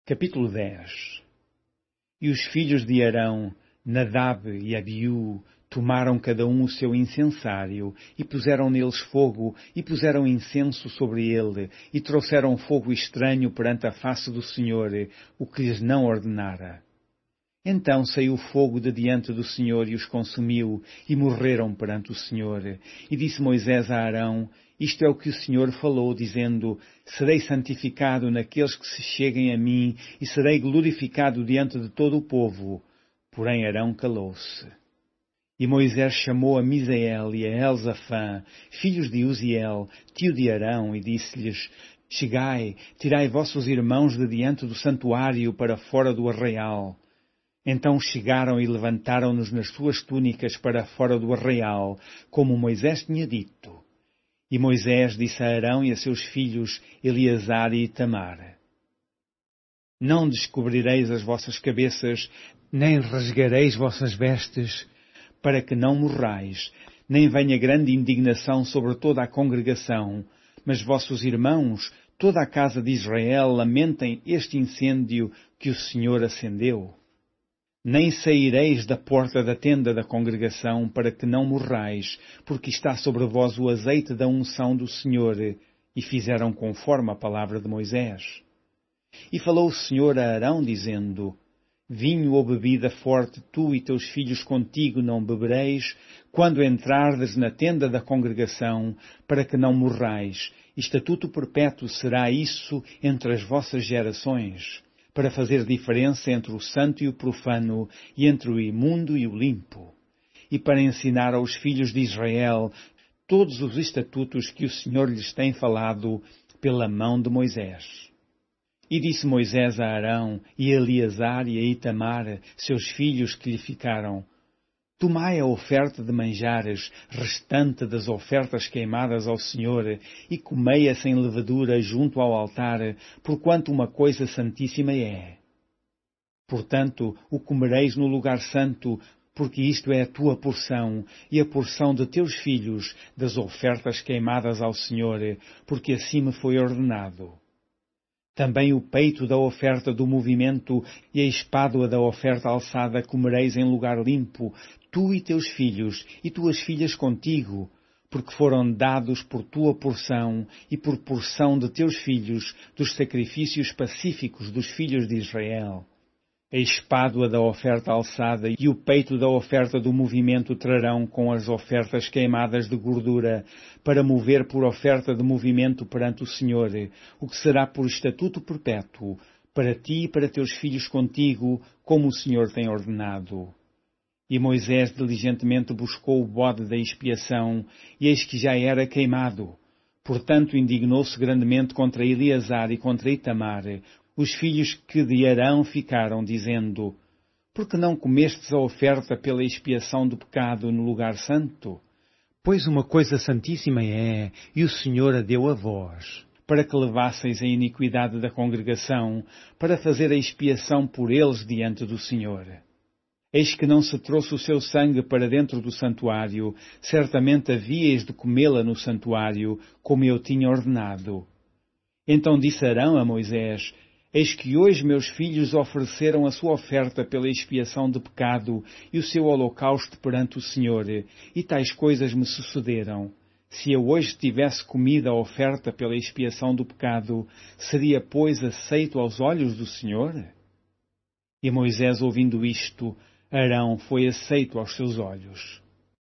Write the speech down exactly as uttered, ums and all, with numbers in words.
Capítulo dez. E os filhos de Arão, Nadab e Abiú, tomaram cada um o seu incensário, e puseram neles fogo, e puseram incenso sobre ele, e trouxeram fogo estranho perante a face do Senhor, o que lhes não ordenara. Então saiu fogo de diante do Senhor e os consumiu, e morreram perante o Senhor. E disse Moisés a Arão: Isto é o que o Senhor falou, dizendo: Serei santificado naqueles que se cheguem a mim, e serei glorificado diante de todo o povo. Porém Arão calou-se. E Moisés chamou a Misael e a Elzafã, filhos de Uziel, tio de Arão, e disse-lhes: Chegai, tirai vossos irmãos de diante do santuário para fora do arraial. Então chegaram e levantaram-nos nas suas túnicas para fora do arraial, como Moisés tinha dito. E Moisés disse a Arão e a seus filhos, Eleazar e Itamar: Não descobrireis as vossas cabeças, nem rasgareis vossas vestes, para que não morrais, nem venha grande indignação sobre toda a congregação, mas vossos irmãos, toda a casa de Israel, lamentem este incêndio que o Senhor acendeu. Nem saireis da porta da tenda da congregação, para que não morrais, porque está sobre vós o azeite da unção do Senhor. E fizeram conforme a palavra de Moisés. E falou o Senhor a Arão, dizendo: Vinho ou bebida forte tu e teus filhos contigo não bebereis, quando entrardes na tenda da congregação, para que não morrais. Estatuto perpétuo será isso entre as vossas gerações, para fazer diferença entre o santo e o profano, e entre o imundo e o limpo, e para ensinar aos filhos de Israel todos os estatutos que o Senhor lhes tem falado pela mão de Moisés. E disse Moisés a Arão, e a Eleazar e a Itamar, seus filhos que lhe ficaram: Tomai a oferta de manjares, restante das ofertas queimadas ao Senhor, e comei-a sem levedura junto ao altar, porquanto uma coisa santíssima é. Portanto, o comereis no lugar santo, porque isto é a tua porção, e a porção de teus filhos, das ofertas queimadas ao Senhor, porque assim me foi ordenado. Também o peito da oferta do movimento e a espádua da oferta alçada comereis em lugar limpo, tu e teus filhos, e tuas filhas contigo, porque foram dados por tua porção e por porção de teus filhos dos sacrifícios pacíficos dos filhos de Israel. A espádua da oferta alçada e o peito da oferta do movimento trarão com as ofertas queimadas de gordura, para mover por oferta de movimento perante o Senhor, o que será por estatuto perpétuo, para ti e para teus filhos contigo, como o Senhor tem ordenado. E Moisés diligentemente buscou o bode da expiação, e eis que já era queimado. Portanto indignou-se grandemente contra Eleazar e contra Itamar, os filhos que de Arão ficaram, dizendo: Por que não comestes a oferta pela expiação do pecado no lugar santo? Pois uma coisa santíssima é, e o Senhor a deu a vós, para que levasseis a iniquidade da congregação, para fazer a expiação por eles diante do Senhor. Eis que não se trouxe o seu sangue para dentro do santuário, certamente havíeis de comê-la no santuário, como eu tinha ordenado. Então disse Arão a Moisés: Eis que hoje meus filhos ofereceram a sua oferta pela expiação de pecado e o seu holocausto perante o Senhor, e tais coisas me sucederam. Se eu hoje tivesse comido a oferta pela expiação do pecado, seria, pois, aceito aos olhos do Senhor? E Moisés, ouvindo isto, Arão foi aceito aos seus olhos.